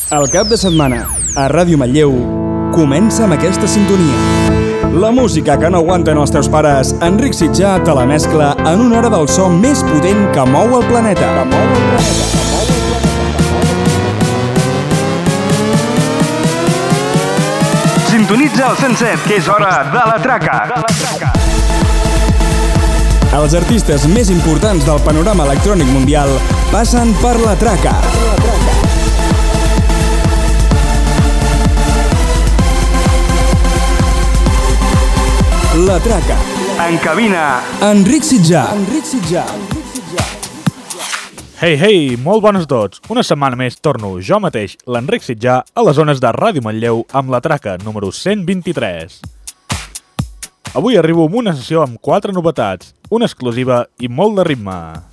El cap de setmana, a Ràdio Manlleu, comença amb aquesta sintonia. La música que no aguanten els teus pares, Enric Sitjà te la mescla en una hora del so més potent que mou el planeta. Sintonitza el 107, que és hora de la traca. Els artistes més importants del panorama electrònic mundial passen per la traca. La traca. En cabina, Enric Sitjà. Hey, molt bones a tots. Una setmana més torno jo mateix, l'Enric Sitjà, a les zones de Ràdio Manlleu amb la traca número 123. Avui arribo amb una sessió amb 4 novetats, una exclusiva i molt de ritme.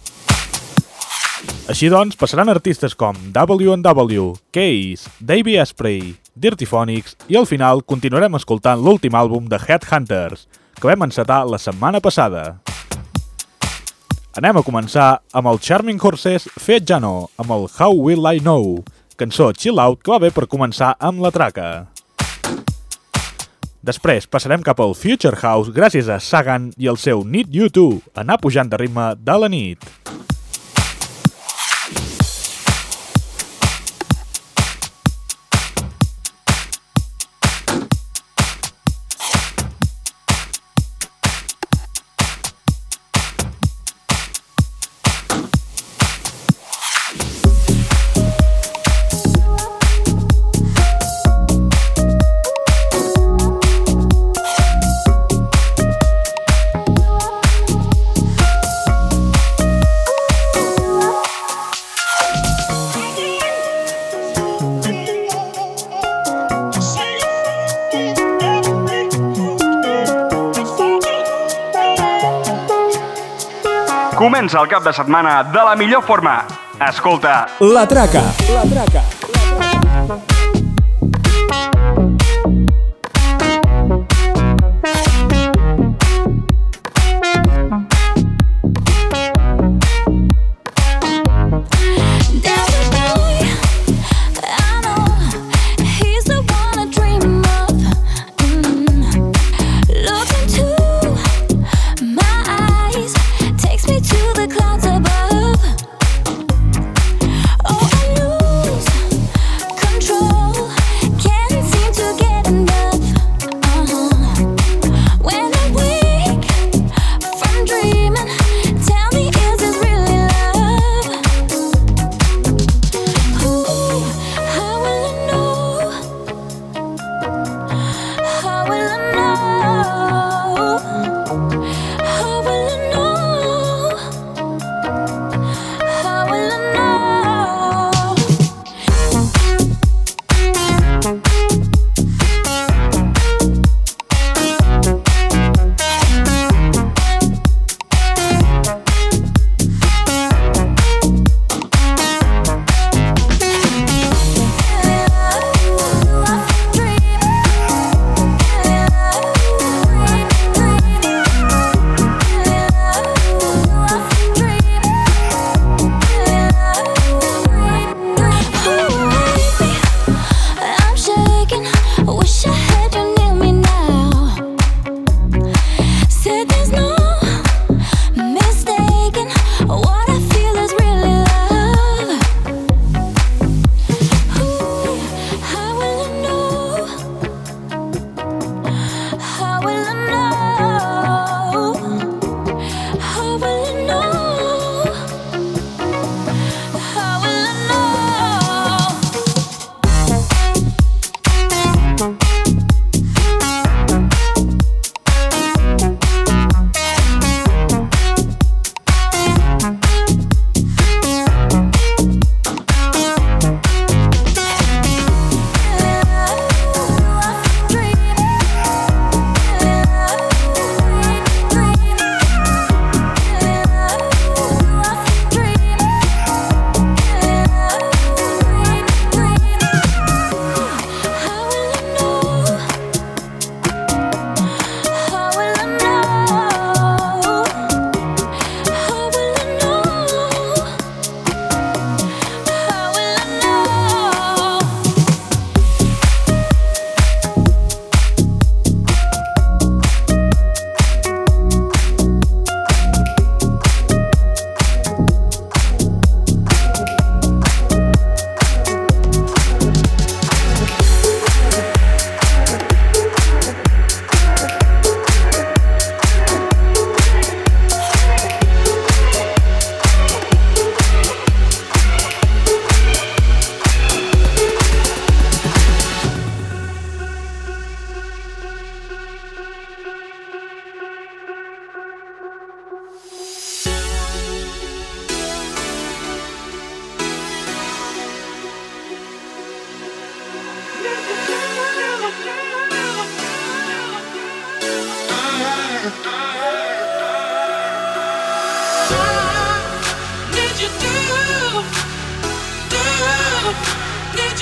Així doncs, passaran artistes com W&W, Case, Davey Asprey, Dirty Phonics i al final continuarem escoltant l'últim àlbum de Headhunters, que vam encetar la setmana passada. Anem a començar amb el Charming Horses Fet Jano, amb el How Will I Know, cançó chill out que va bé per començar amb la traca. Després passarem cap al Future House gràcies a Sagan i el seu Need You Too, anar pujant de ritme de la nit. Comença el cap de setmana de la millor forma. Escolta, La Traca.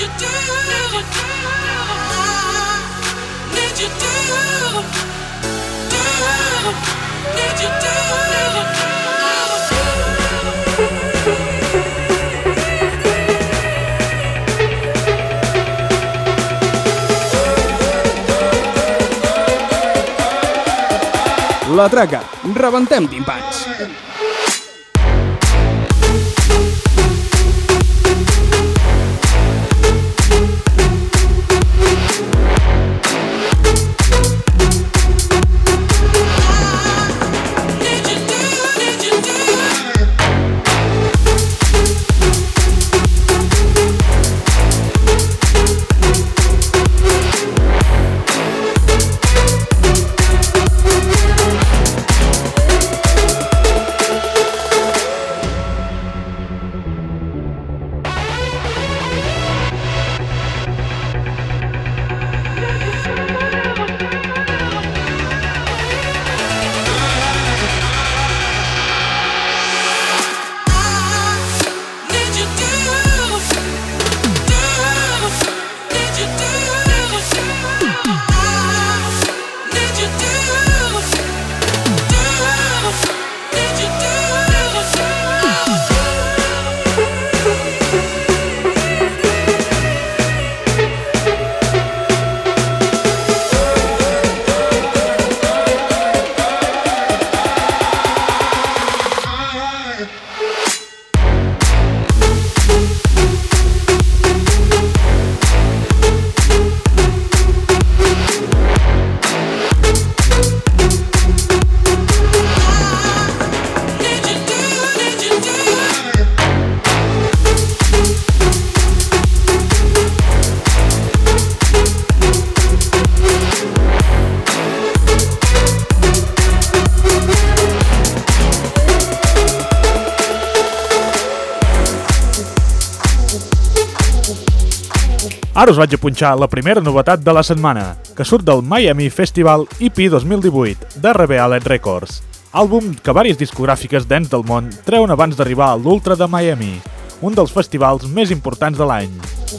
La Traca, rebentem timpans. Ara us vaig a punxar la primera novetat de la setmana, que surt del Miami Festival EP 2018 de Revealed Records, àlbum que vàries discogràfiques dents del món treuen abans d'arribar a l'Ultra de Miami, un dels festivals més importants de l'any.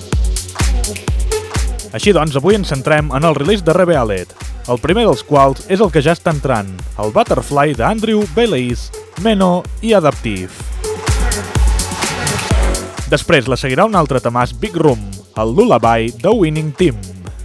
Així doncs, avui ens centrem en el release de Revealed, el primer dels quals és el que ja està entrant, el Butterfly d'Andrew Baileys, Meno i Adaptive. Després la seguirà un altre temàs, Big Room, el Lullaby de Winning Team.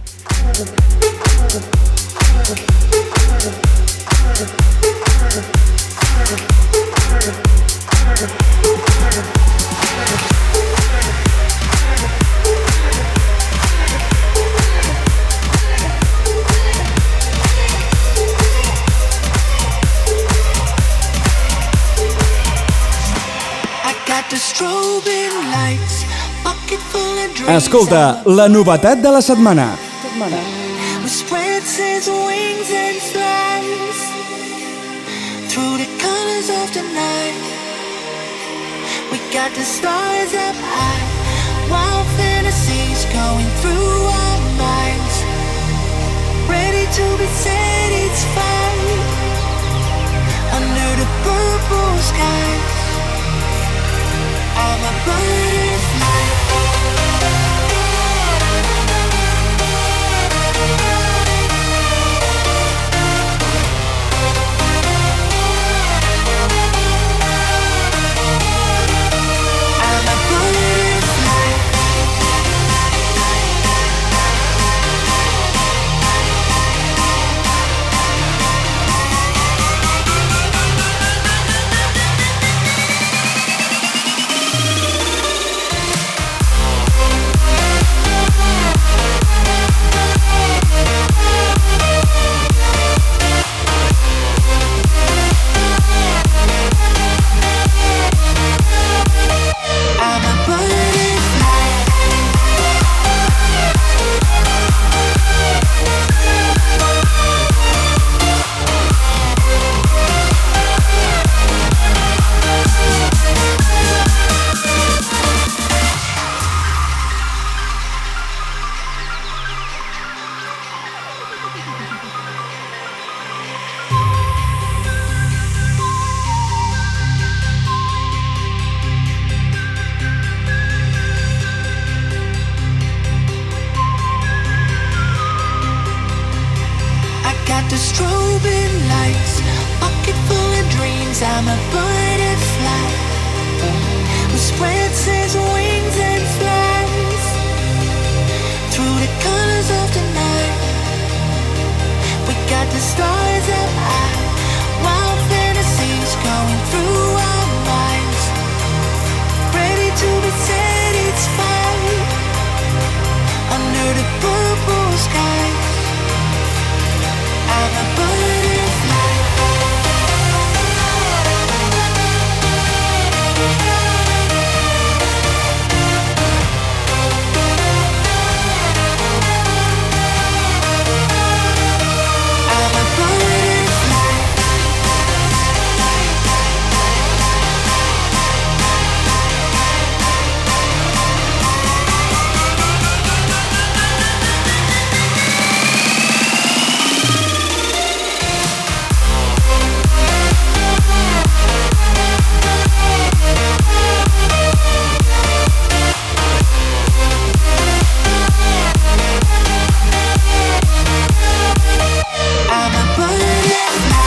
Escolta, la novetat de la setmana. I'm a butterfly. the strobing lights, pocket full of dreams. I'm a butterfly who spreads his wings and flies through the colors of the night. We got the stars up high, wild fantasies going through our minds, ready to be satisfied under the purple skies. I'm a butterfly. I'm a butterfly. I'm a butterfly.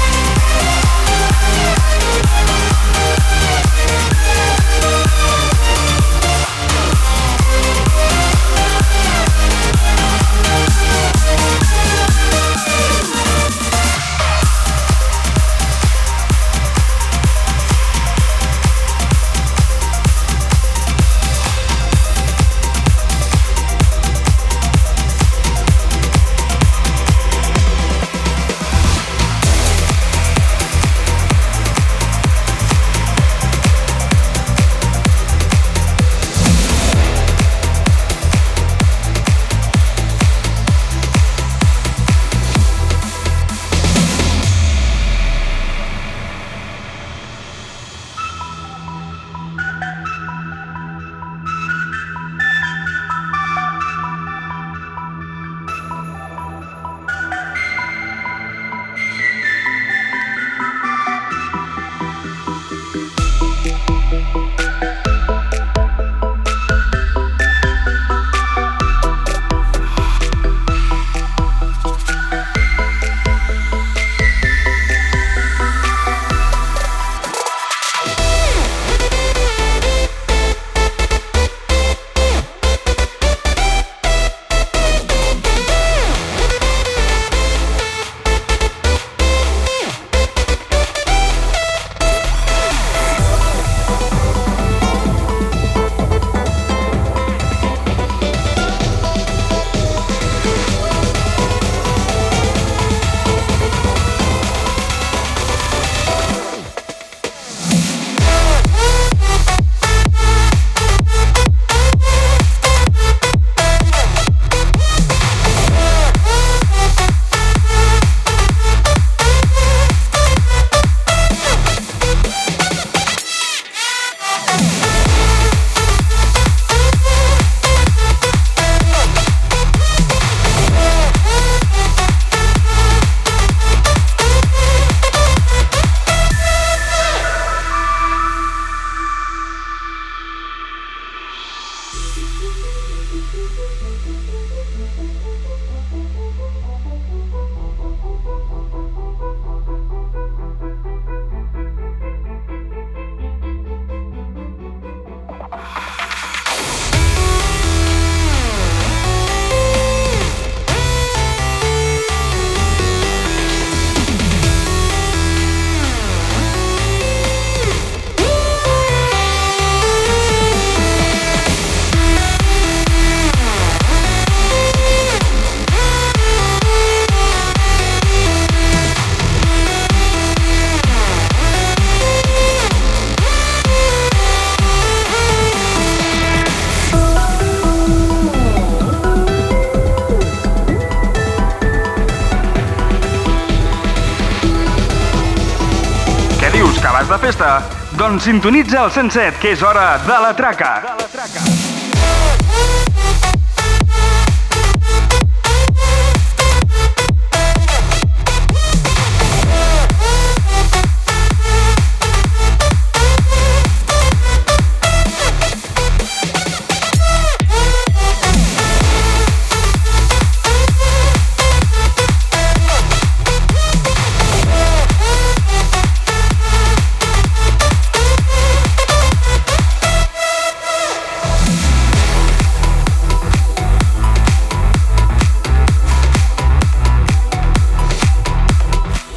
de festa? Doncs sintonitza el 107, que és hora de la traca.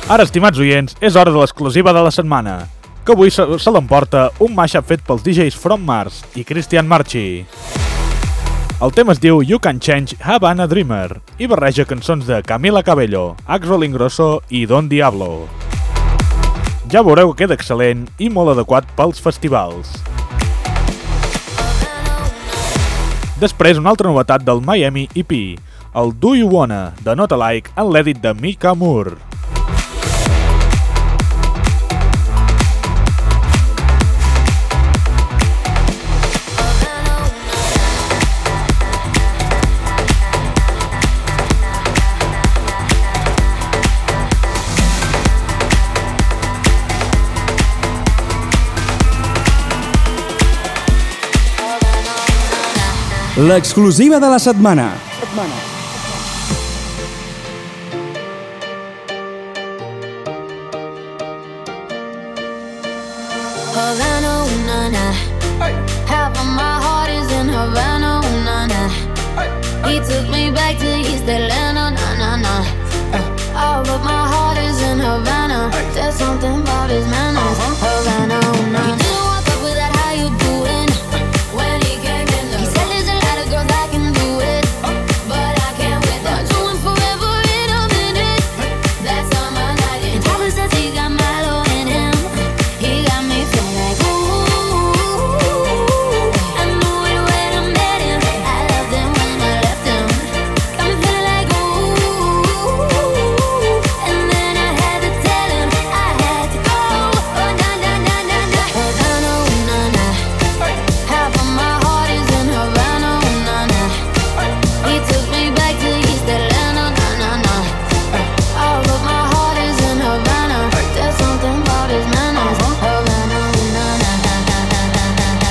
Ara, estimats oients, és hora de l'exclusiva de la setmana, que avui se l'emporta un mashup fet pels DJs From Mars i Christian Marchi. El tema es diu You Can Change Havana Dreamer i barreja cançons de Camila Cabello, Axel Ingrosso i Don Diablo. Ja veureu que queda excel·lent i molt adequat pels festivals. Després, una altra novetat del Miami EP, el Do You Wanna, de Not Alike, en l'edit de Mika Moore. L'exclusiva de la setmana. Havana, ooh, na, na. Half of my heart is in Havana, ooh, na, na. He took me back to East Atlanta, na, na, na. All of my heart is in Havana. There's something about his manners. Havana, ooh, na, na. He didn't walk up with that, how you doing? When he came in, he said there's a lot of girls that can do it, but I can't wait. I'll do it forever in a minute. That's on my night. And Tyler says he got Milo in him. He got me feeling like ooh. I knew it when I met him. I loved him when I left him. Got me feeling like ooh. And then I had to tell him I had to go. Oh na na na na na. Havana, ooh, na na. Half of my heart is in Havana, ooh, na na. He took me back to East Atlanta, na na na. All of my heart is in Havana. There's something about his manners. Havana, ooh, na na na na na na na na.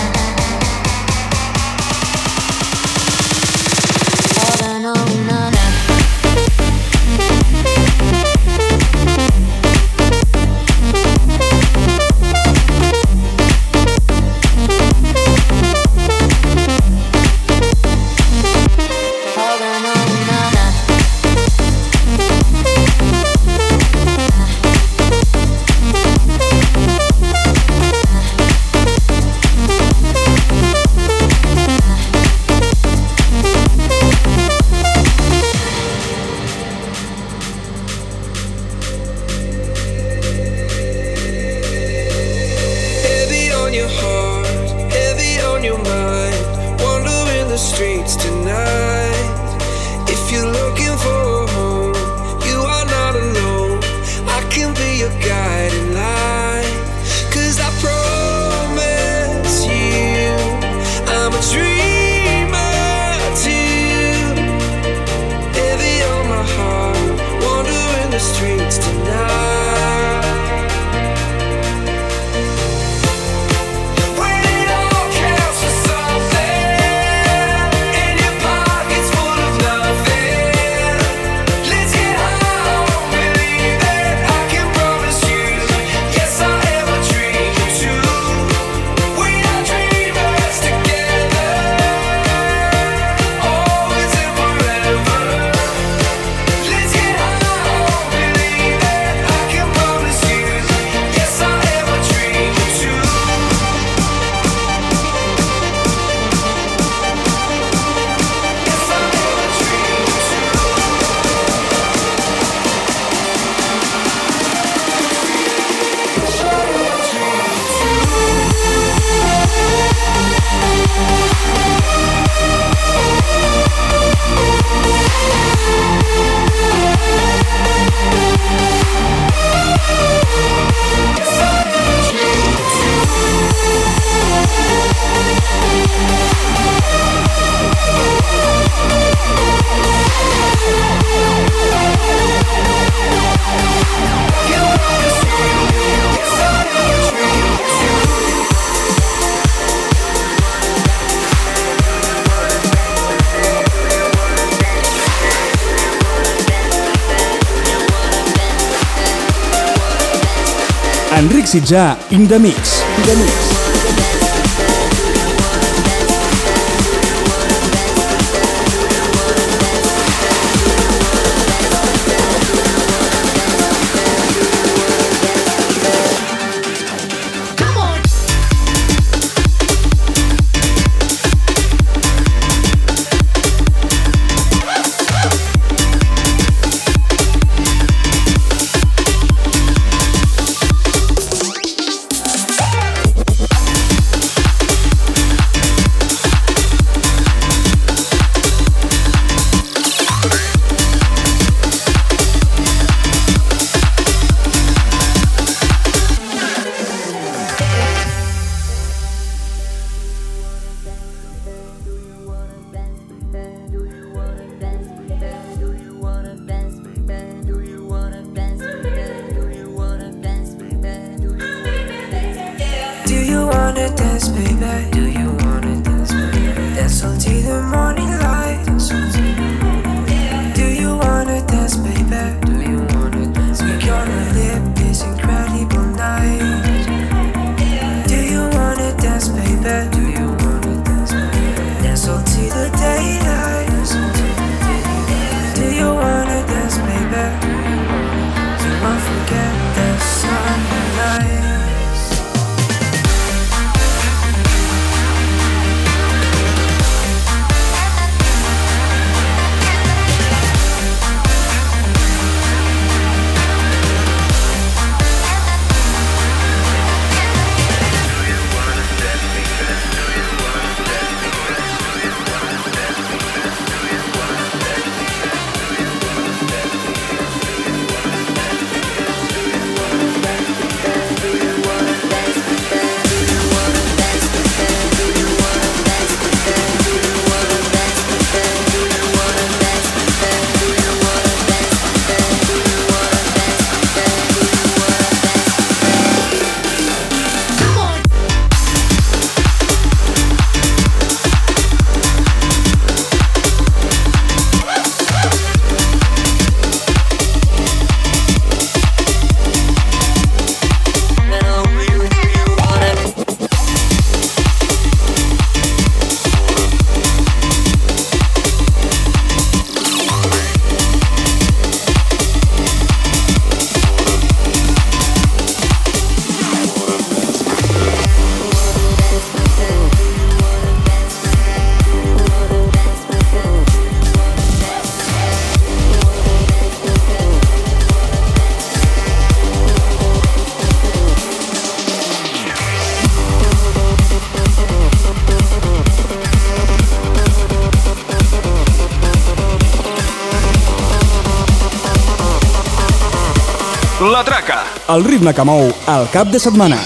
Havana, ooh, na na. Havana, ooh, na na. Heavy on your heart, heavy on your mind. Wandering the streets tonight. If you're looking for a home, you are not alone. I can be your guiding light. 'Cause I promise you, I'm a dreamer too. Heavy on my heart, wandering the streets tonight. When it all counts for something, and your pocket's full of nothing, let's get high on believe that I can promise you. Yes, I am a dreamer too. We are dreamers together, always and forever. Let's get high on believe that I can promise you. Yes, I am a dreamer too. Yes, I am a dreamer Enric Sitjà, in the mix. dance, baby? Do you wanna dance, baby? Dance until the morning light. Do you wanna dance, baby? Do you wanna dance? We're gonna live this incredible night. Do you wanna dance, baby? Do you wanna dance, baby? Dance until the daylight. Do you wanna dance, baby? You won't forget the summer nights. La Traca, el ritme que mou el cap de setmana.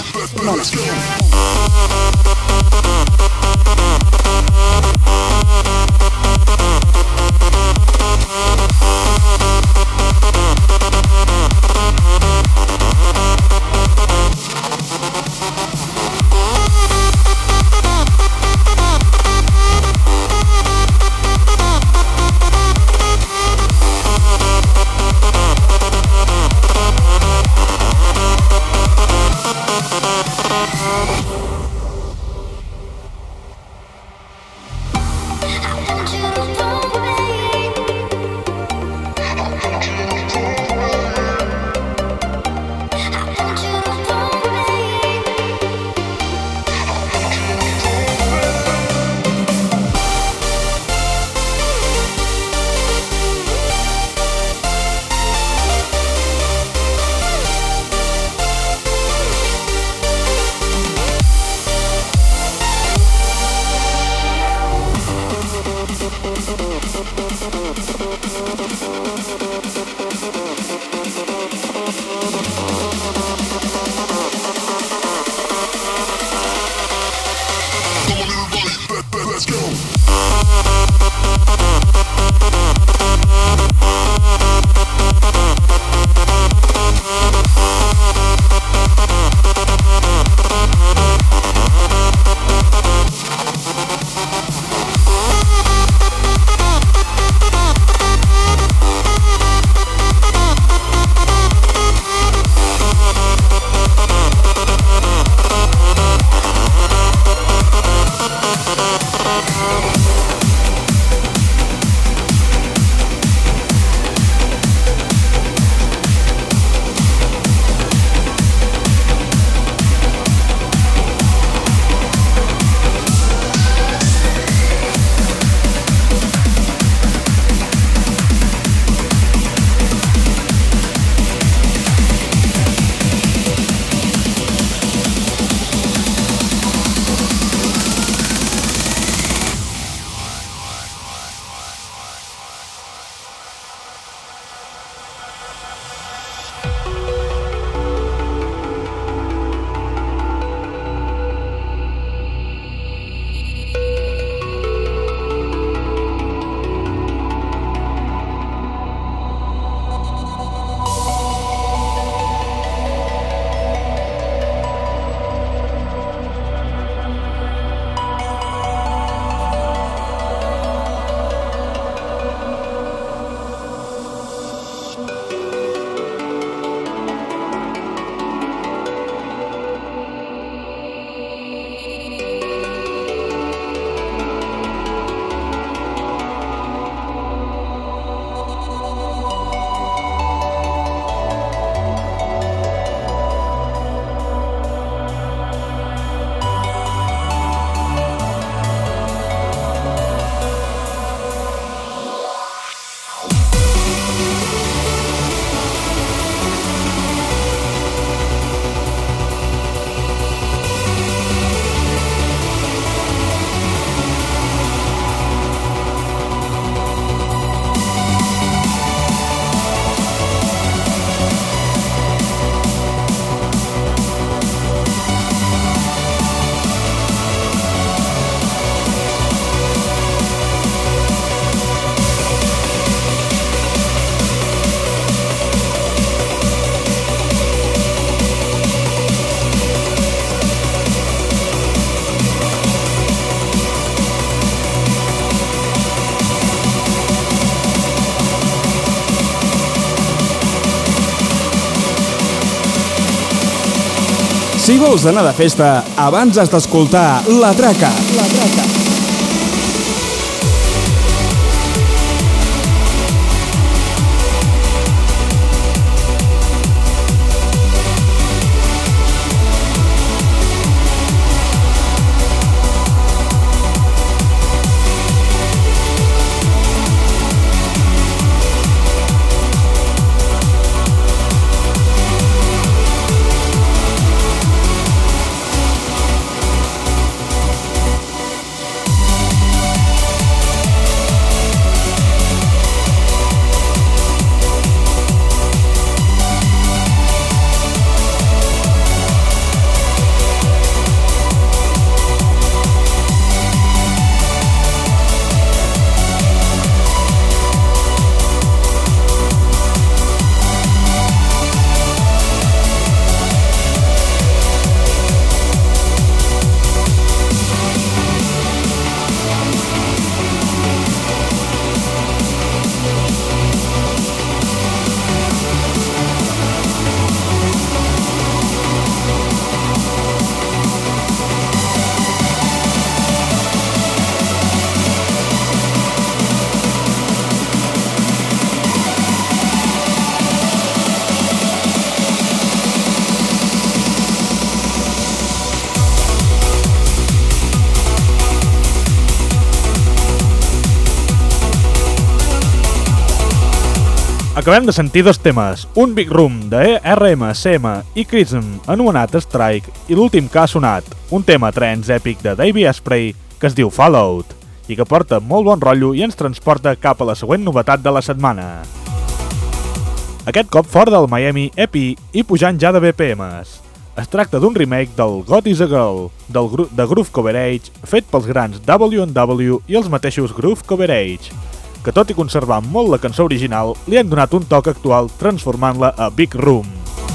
Si vols anar de festa, abans has d'escoltar La Traca. La Traca. Acabem de sentir dos temes, un Big Room de RM, CM i Chrism anomenat Strike i l'últim que ha sonat, un tema trance èpic de Davey Asprey que es diu Fallout i que porta molt bon rotllo i ens transporta cap a la següent novetat de la setmana. Aquest cop fora del Miami EP i pujant ja de BPMs. Es tracta d'un remake del God is a Girl de Groove Cover Age fet pels grans W&W i els mateixos Groove Cover Age, que tot i conservar molt la cançó original, li han donat un toc actual transformant-la a Big Room.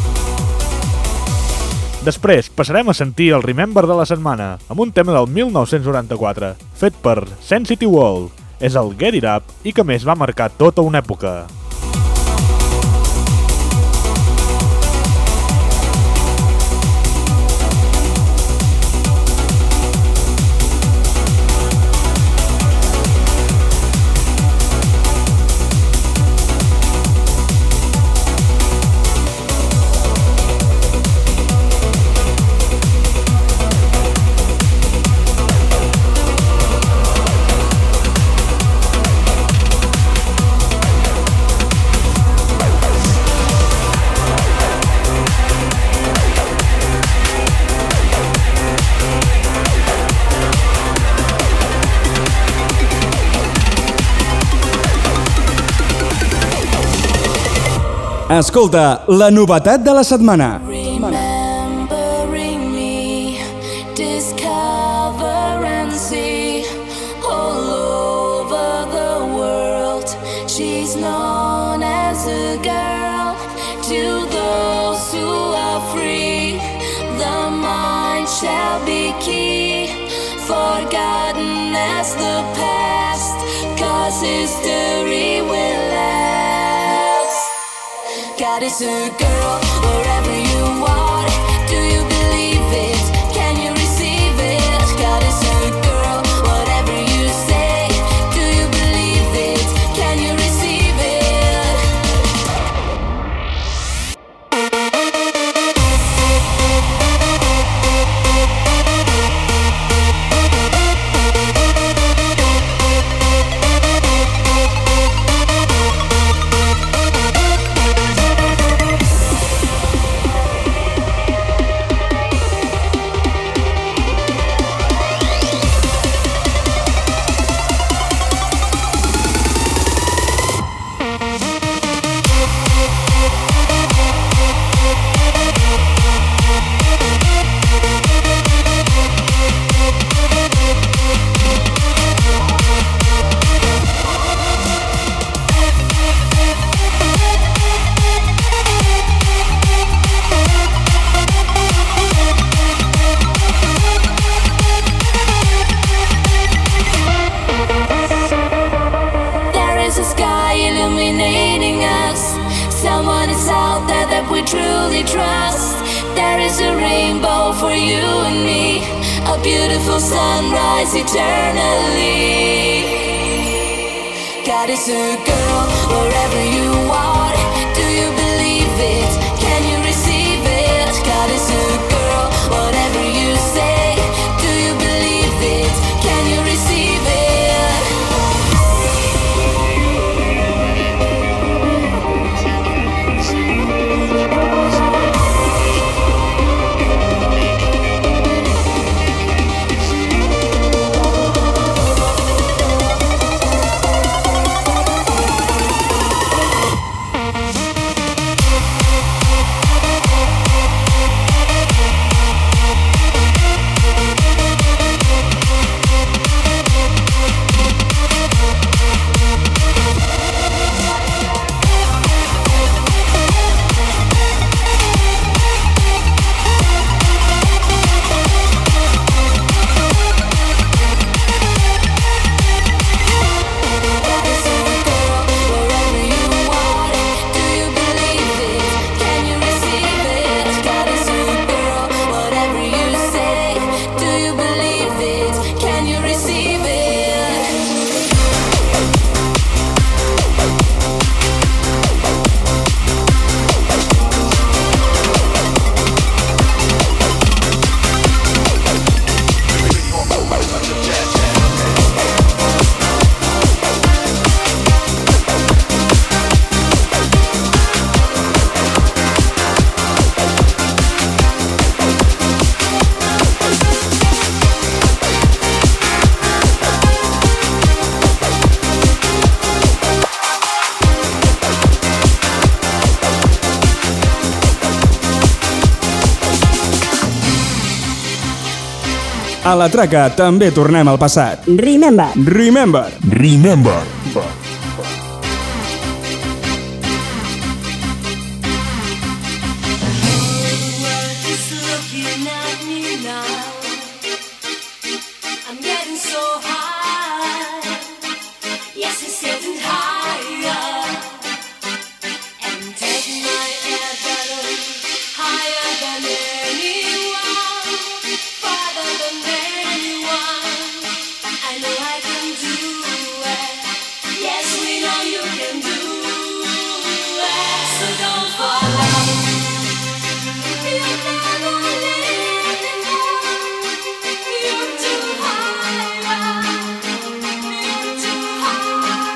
Després passarem a sentir el Remember de la setmana, amb un tema del 1994, fet per Sensitive World. És el Get It Up i que més va marcar tota una època. Escolta, la novetat de la setmana. Remembering me, discover and see all over the world. She's known as a girl to those who are free. The mind shall be key, forgotten as the past, 'cause history will last. God is a girl, wherever you are. Do you believe it? Can you receive it? God is a girl, whatever you say. Do you believe it? Can you receive it? Someone is out there that we truly trust. there is a rainbow for you and me, a beautiful sunrise eternally. God is a girl wherever you are. Do you believe it? Can you receive it? God is a girl, whatever you say. Do you believe it? Can you receive it? A la traca també tornem al passat. Remember. Remember. Remember. Just looking at me now. I'm getting so high. Yes, it's getting higher. And taking my air better, higher than anyone, farther than anyone. I know I can do it. Yes, we know you can do it. So don't fall out. You're never leaving now. You're too high. You're too high.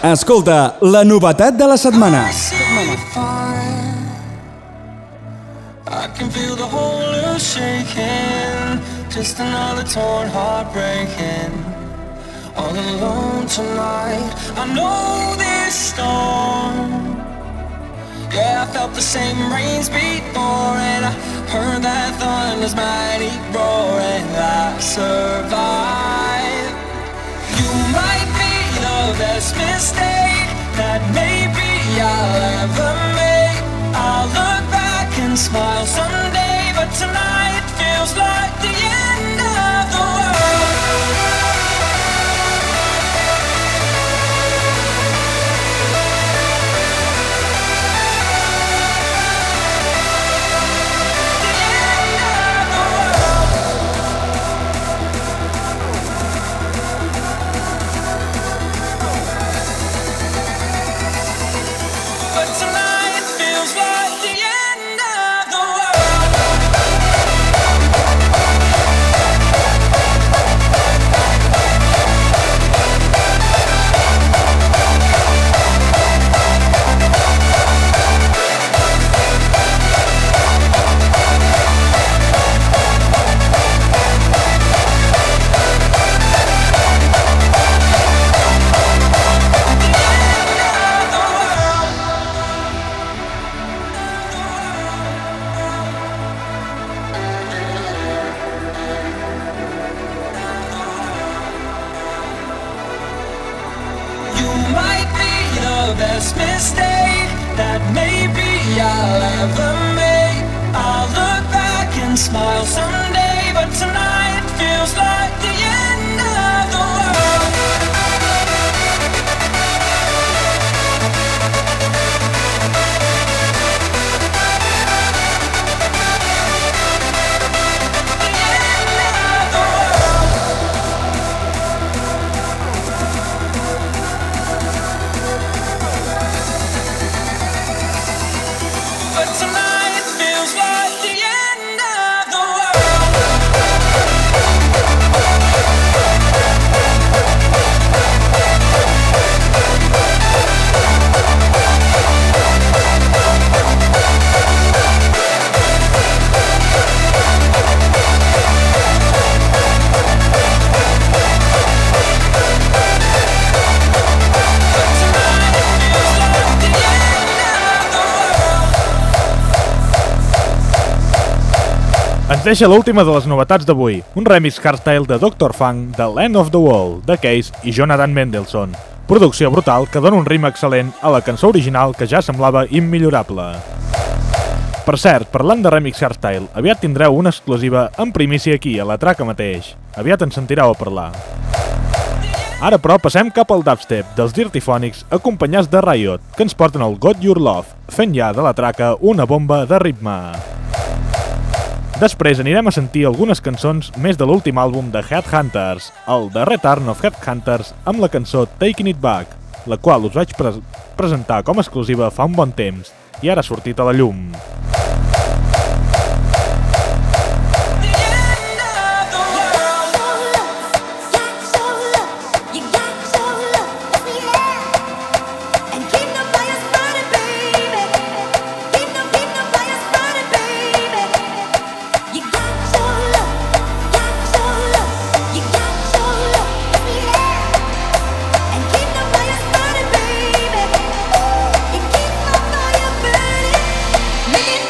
Escolta, la novetat de la setmana. I can feel the whole earth shaking, just another torn heart breaking. All alone tonight, I know this storm. Yeah, I felt the same rains before, and I heard that thunder's mighty roar, and I survived. You might be the best mistake that maybe I'll ever make. I'll look back and smile someday, but tonight feels like the end of the world. Best mistake that maybe I'll ever make. I'll look back and smile someday, but tonight feels like the end of the world. Ens deixa l'última de les novetats d'avui, un remix hardstyle de Dr. Funk de Land of the World, de Case i Jonathan Mendelsohn. Producció brutal que dona un ritme excel·lent a la cançó original que ja semblava immillorable. Per cert, parlant de remix hardstyle, aviat tindreu una exclusiva en primícia aquí, a la traca mateix. Aviat ens sentireu a parlar. Ara, però, passem cap al dubstep dels Dirtyphonics acompanyats de Riot, que ens porten el Got Your Love, fent ja de la traca una bomba de ritme. Després anirem a sentir algunes cançons més de l'últim àlbum de Headhunters, el The Return of Headhunters, amb la cançó Taking It Back, la qual us vaig presentar com a exclusiva fa un bon temps, i ara ha sortit a la llum. Making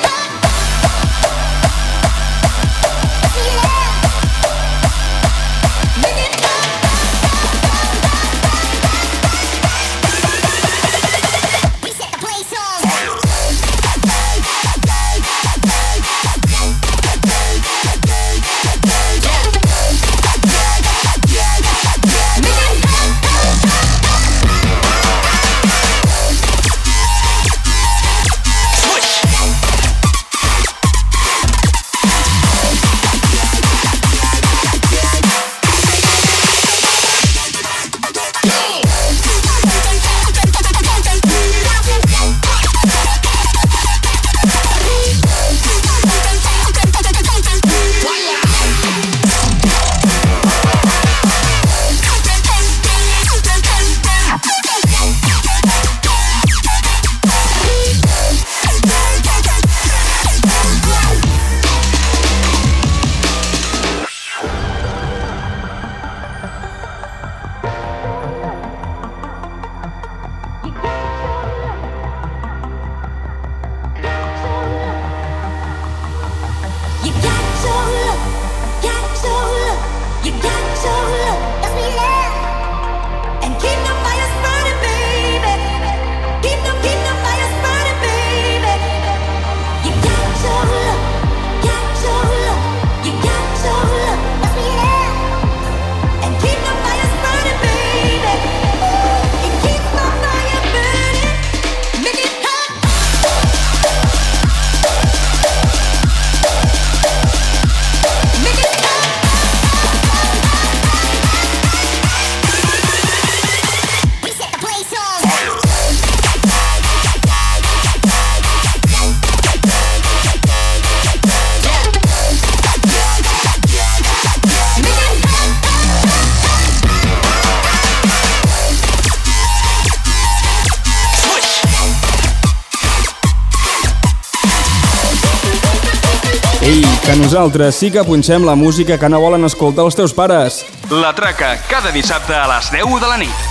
Nosaltres sí que punxem la música que no volen escoltar els teus pares. La Traca, cada dissabte a les 10 de la nit.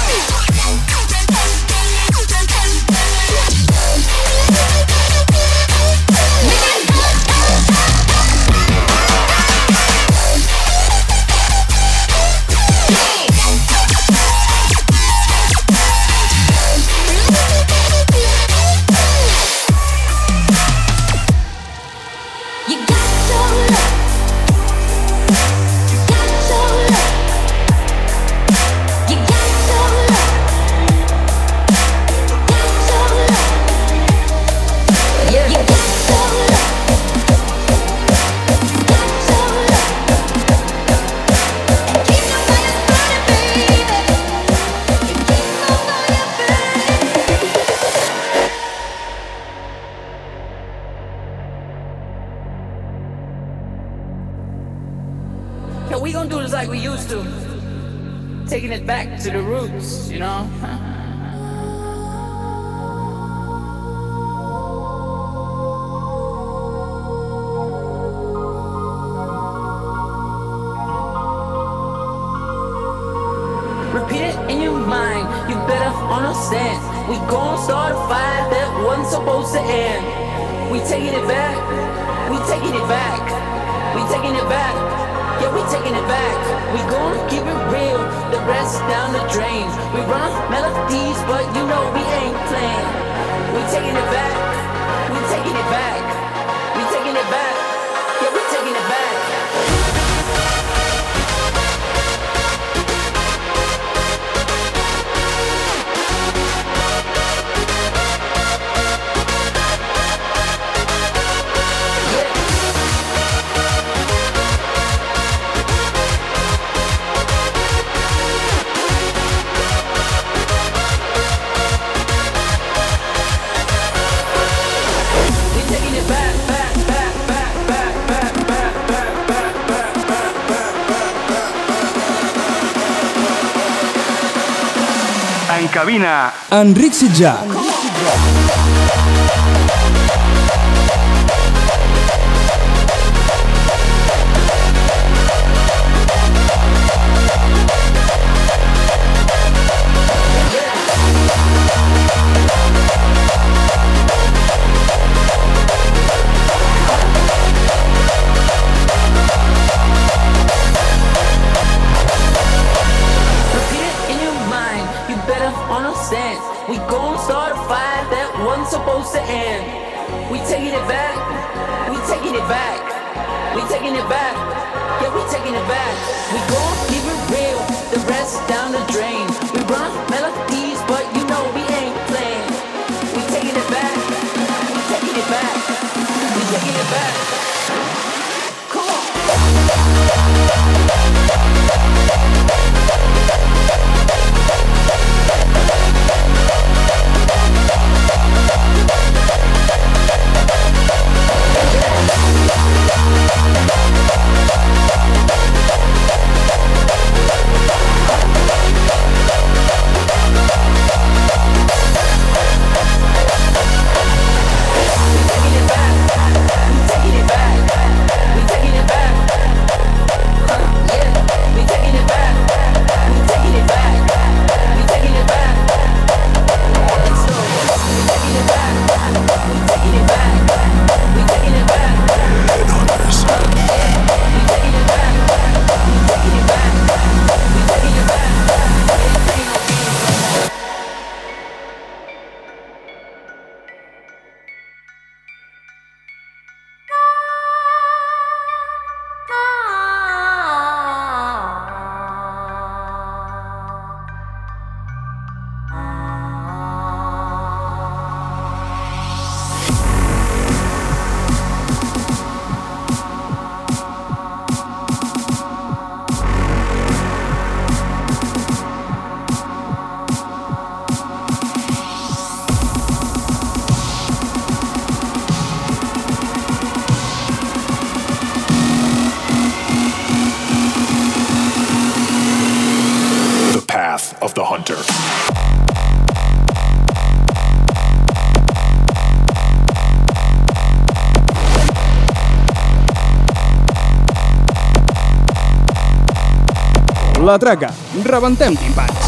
We gonna do this like we used to, taking it back to the roots, you know? Repeat it in your mind, you better understand. We gon' start a fire that wasn't supposed to end. We taking it back, we taking it back, we taking it back. Yeah, we taking it back. We gonna keep it real. The rest down the drain. We run melodies, but you know we ain't playing. We taking it back. We taking it back. We taking it back. Yeah, we taking it back. En cabina, Enric Sitjà. We gon' start a fire that wasn't supposed to end. We taking it back, we taking it back, we taking it back, yeah, we taking it back. We gon' keep it real, the rest down the drain. We run melodies, but you know we ain't playing. We taking it back, we taking it back, we taking it back. Come on. Of the hunter. La Traca, rebentem timpans.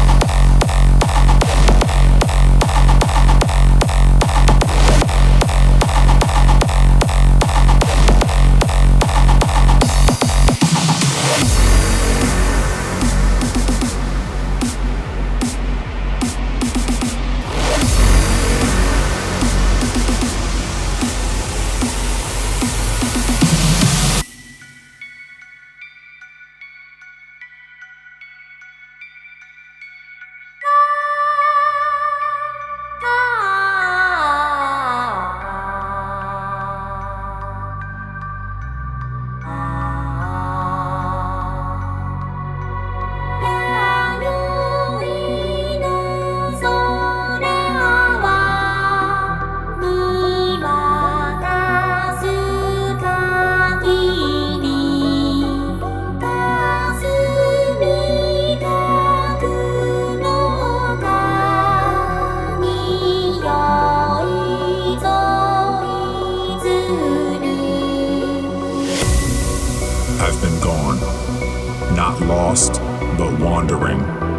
I've been gone, not lost, but wandering.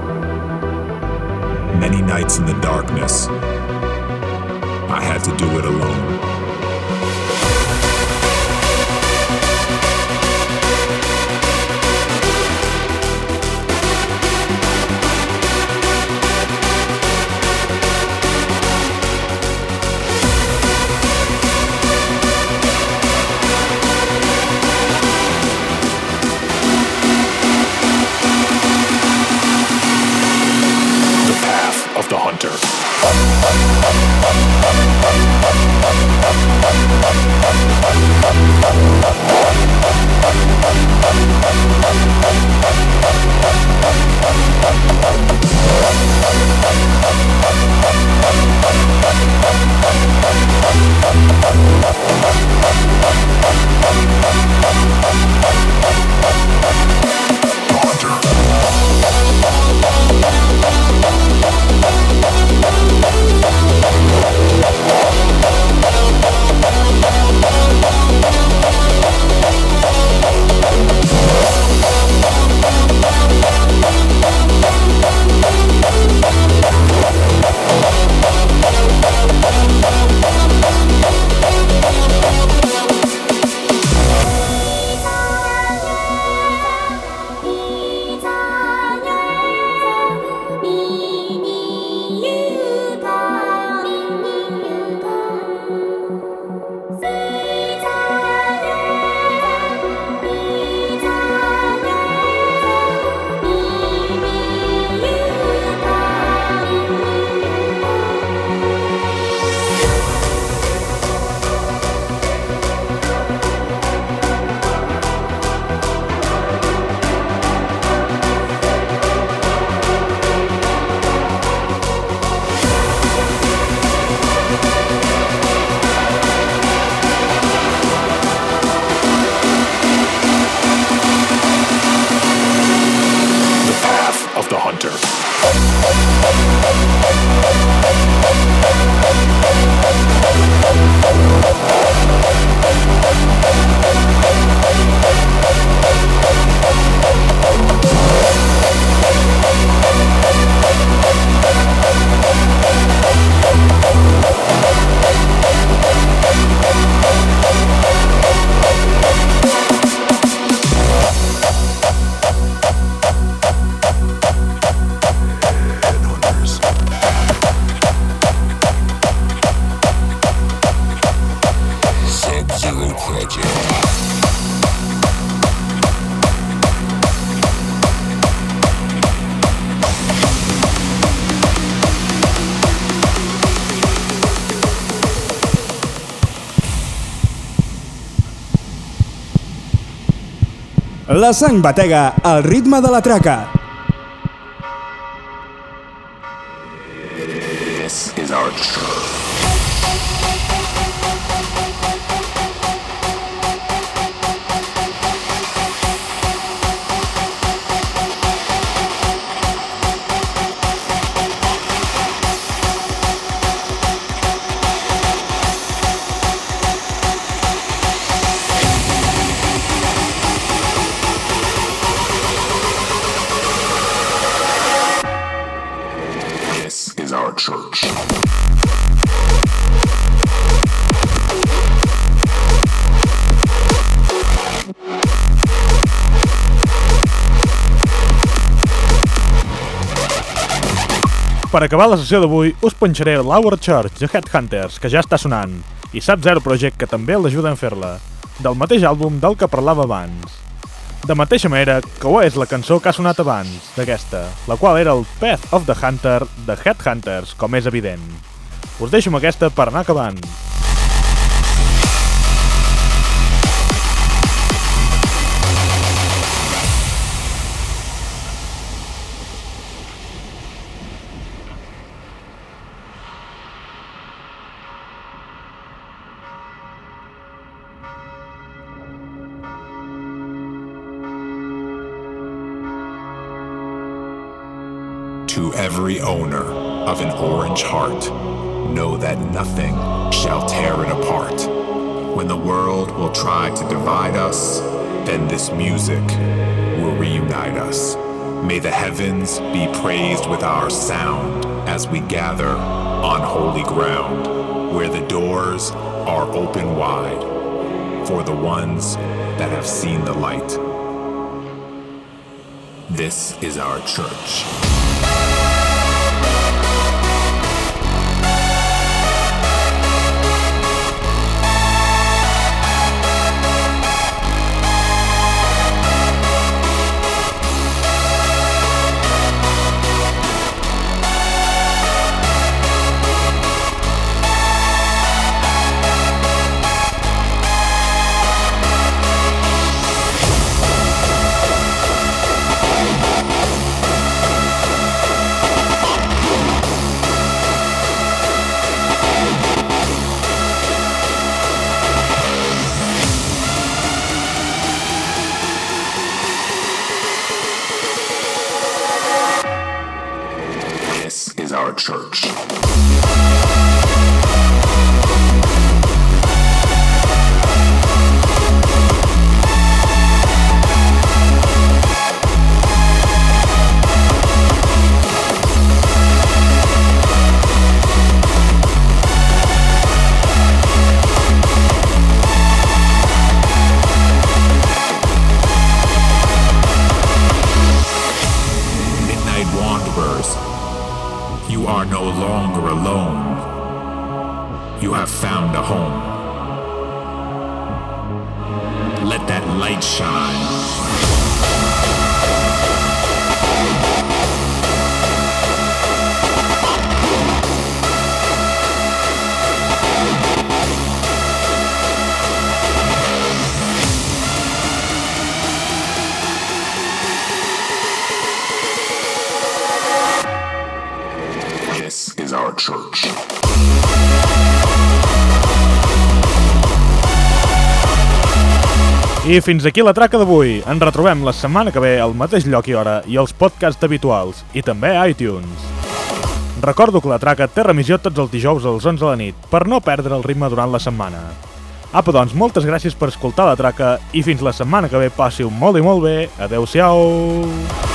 Many nights in the darkness, I had to do it alone. Of the hunter. La sang batega al ritme de la traca. This is our truth. This is our church. Per acabar la sessió d'avui, us punxaré l'Hour Church de Headhunters, que ja està sonant, i Sub-Zero Project, que també l'ajuda a fer-la, del mateix àlbum del que parlava abans. De mateixa manera que ho és la cançó que ha sonat abans, d'aquesta, la qual era el Path of the Hunter de Headhunters, com és evident. Us deixo amb aquesta per anar acabant. To every owner of an orange heart, know that nothing shall tear it apart. When the world will try to divide us, then this music will reunite us. May the heavens be praised with our sound as we gather on holy ground, where the doors are open wide for the ones that have seen the light. This is our church. Our church. Midnight wanderers, you are no longer alone. You have found a home. Let that light shine. This is our church. I fins aquí la traca d'avui. Ens retrobem la setmana que ve al mateix lloc i hora i els podcasts habituals, i també a iTunes. Recordo que la traca té remissió tots els dijous als 11 de la nit, per no perdre el ritme durant la setmana. Apa, doncs, moltes gràcies per escoltar la traca i fins la setmana que ve passi-ho molt i molt bé. Adeu-siau!